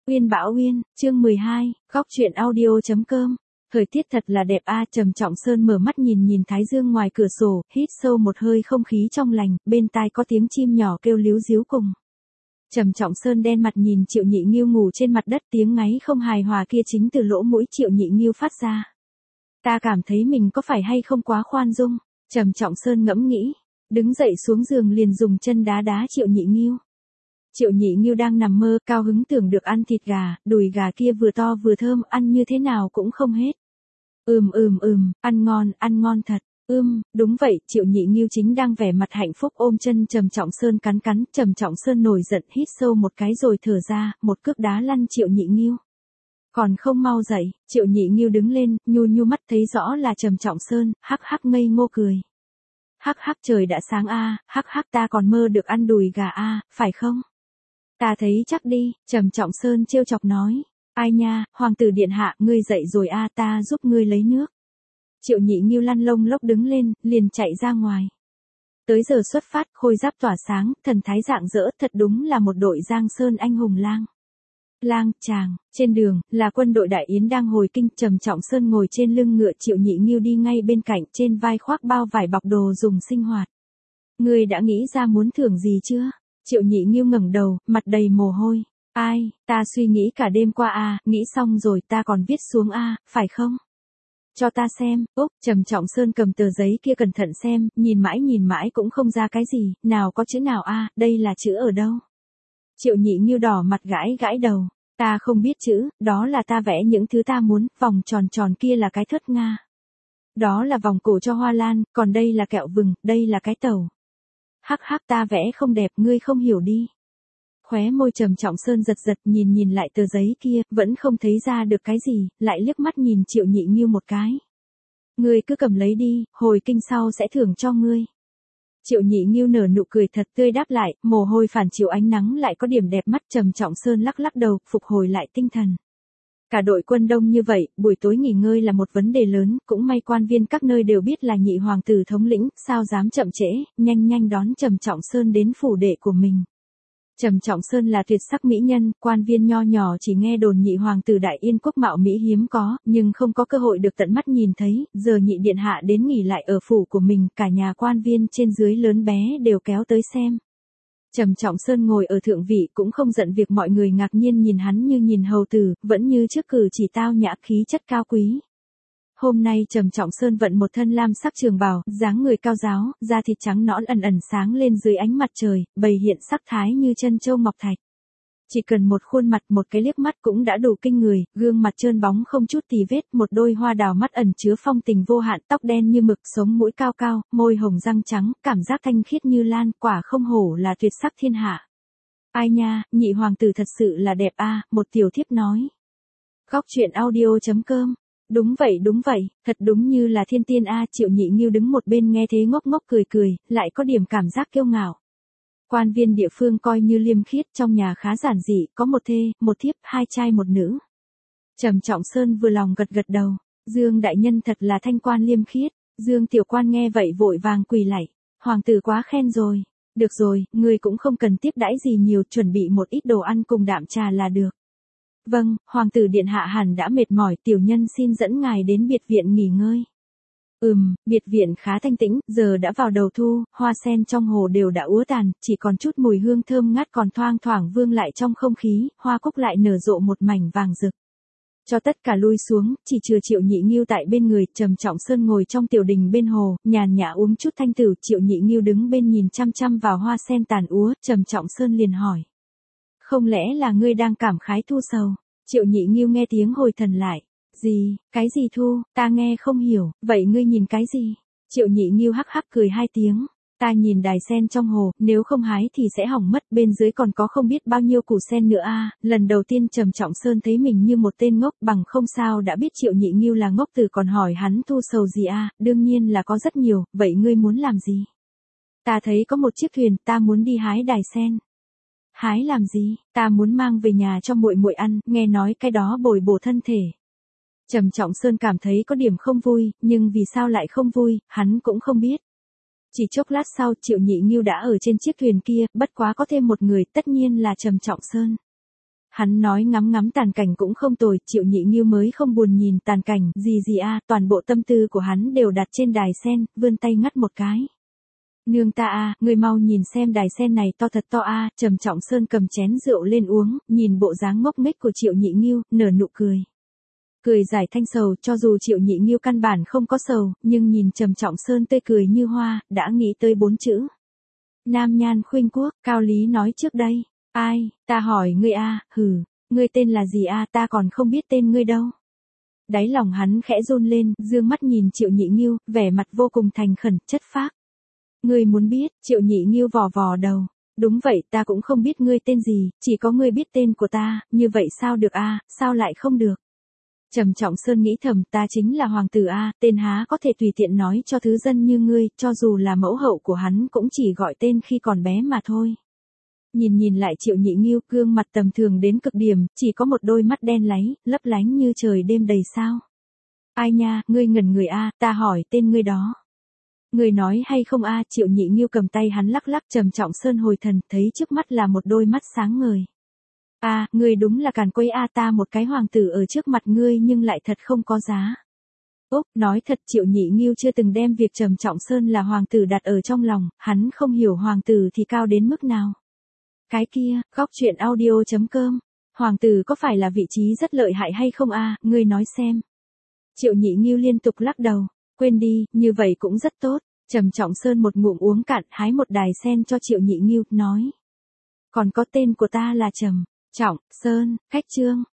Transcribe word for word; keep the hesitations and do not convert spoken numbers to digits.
Uyên Bảo Uyên, chương mười hai, góc truyện audio chấm com. Thời tiết thật là đẹp a. Trầm Trọng Sơn mở mắt nhìn nhìn thái dương ngoài cửa sổ, hít sâu một hơi không khí trong lành, bên tai có tiếng chim nhỏ kêu líu ríu cùng. Trầm Trọng Sơn đen mặt nhìn Triệu Nhị Nghiêu ngủ trên mặt đất, tiếng ngáy không hài hòa kia chính từ lỗ mũi Triệu Nhị Nghiêu phát ra. Ta cảm thấy mình có phải hay không quá khoan dung, Trầm Trọng Sơn ngẫm nghĩ, đứng dậy xuống giường liền dùng chân đá đá Triệu Nhị Nghiêu. Triệu Nhị Nghiêu đang nằm mơ, cao hứng tưởng được ăn thịt gà, đùi gà kia vừa to vừa thơm, ăn như thế nào cũng không hết. Ừm ừm ừm, ăn ngon, ăn ngon thật. Ưm, đúng vậy, Triệu Nhị Nghiêu chính đang vẻ mặt hạnh phúc ôm chân Trầm Trọng Sơn cắn cắn, Trầm Trọng Sơn nổi giận hít sâu một cái rồi thở ra, một cước đá lăn Triệu Nhị Nghiêu. Còn không mau dậy, Triệu Nhị Nghiêu đứng lên, nhu nhu mắt thấy rõ là Trầm Trọng Sơn, hắc hắc ngây ngô cười. Hắc hắc trời đã sáng a, hắc hắc ta còn mơ được ăn đùi gà a, phải không? Ta thấy chắc đi, Trầm Trọng Sơn trêu chọc nói. Ai nha, hoàng tử điện hạ, ngươi dậy rồi a, ta giúp ngươi lấy nước. Triệu Nhị Nghiêu lăn lông lốc đứng lên, liền chạy ra ngoài. Tới giờ xuất phát, khôi giáp tỏa sáng, thần thái rạng rỡ, thật đúng là một đội Giang Sơn anh hùng lang. Lang, chàng, trên đường, là quân đội Đại Yến đang hồi kinh, Trầm Trọng Sơn ngồi trên lưng ngựa, Triệu Nhị Nghiêu đi ngay bên cạnh, trên vai khoác bao vải bọc đồ dùng sinh hoạt. Ngươi đã nghĩ ra muốn thưởng gì chưa? Triệu Nhị Nghiêu ngẩng đầu, mặt đầy mồ hôi. Ai, ta suy nghĩ cả đêm qua a, nghĩ xong rồi ta còn viết xuống a, phải không? Cho ta xem. Úc, Trầm Trọng Sơn cầm tờ giấy kia cẩn thận xem, nhìn mãi nhìn mãi cũng không ra cái gì, nào có chữ nào a, đây là chữ ở đâu? Triệu Nhị Nghiêu đỏ mặt gãi gãi đầu. Ta không biết chữ, đó là ta vẽ những thứ ta muốn, vòng tròn tròn kia là cái thớt Nga. Đó là vòng cổ cho hoa lan, còn đây là kẹo vừng, đây là cái tàu. Hắc hắc ta vẽ không đẹp, ngươi không hiểu đi. Khóe môi Trầm Trọng Sơn giật giật, nhìn nhìn lại tờ giấy kia, vẫn không thấy ra được cái gì, lại liếc mắt nhìn Triệu Nhị Nghiêu một cái. Ngươi cứ cầm lấy đi, hồi kinh sau sẽ thưởng cho ngươi. Triệu Nhị Nghiêu nở nụ cười thật tươi đáp lại, mồ hôi phản chiếu ánh nắng lại có điểm đẹp mắt. Trầm Trọng Sơn lắc lắc đầu, phục hồi lại tinh thần. Cả đội quân đông như vậy, buổi tối nghỉ ngơi là một vấn đề lớn, cũng may quan viên các nơi đều biết là nhị hoàng tử thống lĩnh, sao dám chậm trễ, nhanh nhanh đón Trầm Trọng Sơn đến phủ đệ của mình. Trầm Trọng Sơn là tuyệt sắc mỹ nhân, quan viên nho nhỏ chỉ nghe đồn nhị hoàng tử Đại Yên quốc mạo mỹ hiếm có, nhưng không có cơ hội được tận mắt nhìn thấy, giờ nhị điện hạ đến nghỉ lại ở phủ của mình, cả nhà quan viên trên dưới lớn bé đều kéo tới xem. Trầm Trọng Sơn ngồi ở thượng vị cũng không giận việc mọi người ngạc nhiên nhìn hắn như nhìn hầu tử, vẫn như trước cử chỉ tao nhã khí chất cao quý. Hôm nay Trầm Trọng Sơn vận một thân lam sắc trường bào, dáng người cao ráo, da thịt trắng nõn ẩn ẩn sáng lên dưới ánh mặt trời, bày hiện sắc thái như chân châu ngọc thạch. Chỉ cần một khuôn mặt, một cái liếc mắt cũng đã đủ kinh người, gương mặt trơn bóng không chút tì vết, một đôi hoa đào mắt ẩn chứa phong tình vô hạn, tóc đen như mực, sống mũi cao cao, môi hồng răng trắng, cảm giác thanh khiết như lan, quả không hổ là tuyệt sắc thiên hạ. Ai nha, nhị hoàng tử thật sự là đẹp a, một tiểu thiếp nói. Góc truyện audio chấm com. Đúng vậy đúng vậy, thật đúng như là thiên tiên a. Triệu Nhị Nghiêu đứng một bên nghe thế ngốc ngốc cười cười, lại có điểm cảm giác kiêu ngạo. Quan viên địa phương coi như liêm khiết, trong nhà khá giản dị, có một thê, một thiếp, hai trai một nữ. Trầm Trọng Sơn vừa lòng gật gật đầu, Dương đại nhân thật là thanh quan liêm khiết. Dương tiểu quan nghe vậy vội vàng quỳ lạy, hoàng tử quá khen rồi. Được rồi, người cũng không cần tiếp đãi gì nhiều, chuẩn bị một ít đồ ăn cùng đạm trà là được. Vâng, hoàng tử điện hạ hẳn đã mệt mỏi, tiểu nhân xin dẫn ngài đến biệt viện nghỉ ngơi. Ừm, biệt viện khá thanh tĩnh, giờ đã vào đầu thu, hoa sen trong hồ đều đã úa tàn, chỉ còn chút mùi hương thơm ngát còn thoang thoảng vương lại trong không khí, hoa cúc lại nở rộ một mảnh vàng rực. Cho tất cả lui xuống, chỉ chừa Triệu Nhị Nghiêu tại bên người, Trầm Trọng Sơn ngồi trong tiểu đình bên hồ, nhàn nhã uống chút thanh tử, Triệu Nhị Nghiêu đứng bên nhìn chăm chăm vào hoa sen tàn úa, Trầm Trọng Sơn liền hỏi. Không lẽ là ngươi đang cảm khái thu sầu? Triệu Nhị Nghiêu nghe tiếng hồi thần lại. Gì, cái gì thu, ta nghe không hiểu, vậy ngươi nhìn cái gì? Triệu Nhị Nghiêu hắc hắc cười hai tiếng. Ta nhìn đài sen trong hồ, nếu không hái thì sẽ hỏng mất, bên dưới còn có không biết bao nhiêu củ sen nữa a. Lần đầu tiên Trầm Trọng Sơn thấy mình như một tên ngốc, bằng không sao đã biết Triệu Nhị Nghiêu là ngốc từ còn hỏi hắn thu sầu gì a, đương nhiên là có rất nhiều, vậy ngươi muốn làm gì? Ta thấy có một chiếc thuyền, ta muốn đi hái đài sen. Hái làm gì? Ta muốn mang về nhà cho muội muội ăn, nghe nói cái đó bồi bổ thân thể. Trầm Trọng Sơn cảm thấy có điểm không vui, nhưng vì sao lại không vui, hắn cũng không biết. Chỉ chốc lát sau, Triệu Nhị Nghiêu đã ở trên chiếc thuyền kia, bất quá có thêm một người, tất nhiên là Trầm Trọng Sơn. Hắn nói ngắm ngắm tàn cảnh cũng không tồi, Triệu Nhị Nghiêu mới không buồn nhìn tàn cảnh, gì gì a, toàn bộ tâm tư của hắn đều đặt trên đài sen, vươn tay ngắt một cái. Nương ta a, người mau nhìn xem đài sen này to thật to a, Trầm Trọng Sơn cầm chén rượu lên uống, nhìn bộ dáng ngốc nghếch của Triệu Nhị Nghiêu, nở nụ cười. Cười giải thanh sầu, cho dù Triệu Nhị Nghiêu căn bản không có sầu, nhưng nhìn Trầm Trọng Sơn tươi cười như hoa, đã nghĩ tới bốn chữ. Nam nhan khuynh quốc, Cao Lý nói trước đây. Ai, ta hỏi ngươi a, hừ, ngươi tên là gì a, ta còn không biết tên ngươi đâu. Đáy lòng hắn khẽ run lên, dương mắt nhìn Triệu Nhị Nghiêu, vẻ mặt vô cùng thành khẩn, chất phác. Ngươi muốn biết, Triệu Nhị Nghiêu vò vò đầu. Đúng vậy, ta cũng không biết ngươi tên gì, chỉ có ngươi biết tên của ta, như vậy sao được a, sao lại không được. Trầm Trọng Sơn nghĩ thầm, ta chính là hoàng tử a, tên há có thể tùy tiện nói cho thứ dân như ngươi, cho dù là mẫu hậu của hắn cũng chỉ gọi tên khi còn bé mà thôi. Nhìn nhìn lại Triệu Nhị Nghiêu, gương mặt tầm thường đến cực điểm, chỉ có một đôi mắt đen láy, lấp lánh như trời đêm đầy sao. Ai nha, ngươi ngẩn người a, ta hỏi tên ngươi đó. Ngươi nói hay không a, Triệu Nhị Nghiêu cầm tay hắn lắc lắc, Trầm Trọng Sơn hồi thần, thấy trước mắt là một đôi mắt sáng ngời. A, ngươi đúng là càn quấy a, ta một cái hoàng tử ở trước mặt ngươi nhưng lại thật không có giá. Úc, nói thật, Triệu Nhị Nghiêu chưa từng đem việc Trầm Trọng Sơn là hoàng tử đặt ở trong lòng, hắn không hiểu hoàng tử thì cao đến mức nào. Cái kia, góc truyện audio chấm com, hoàng tử có phải là vị trí rất lợi hại hay không a, ngươi nói xem. Triệu Nhị Nghiêu liên tục lắc đầu, quên đi, như vậy cũng rất tốt. Trầm Trọng Sơn một ngụm uống cạn, hái một đài sen cho Triệu Nhị Nghiêu, nói. Còn có tên của ta là Trầm Trọng Sơn, khách trương.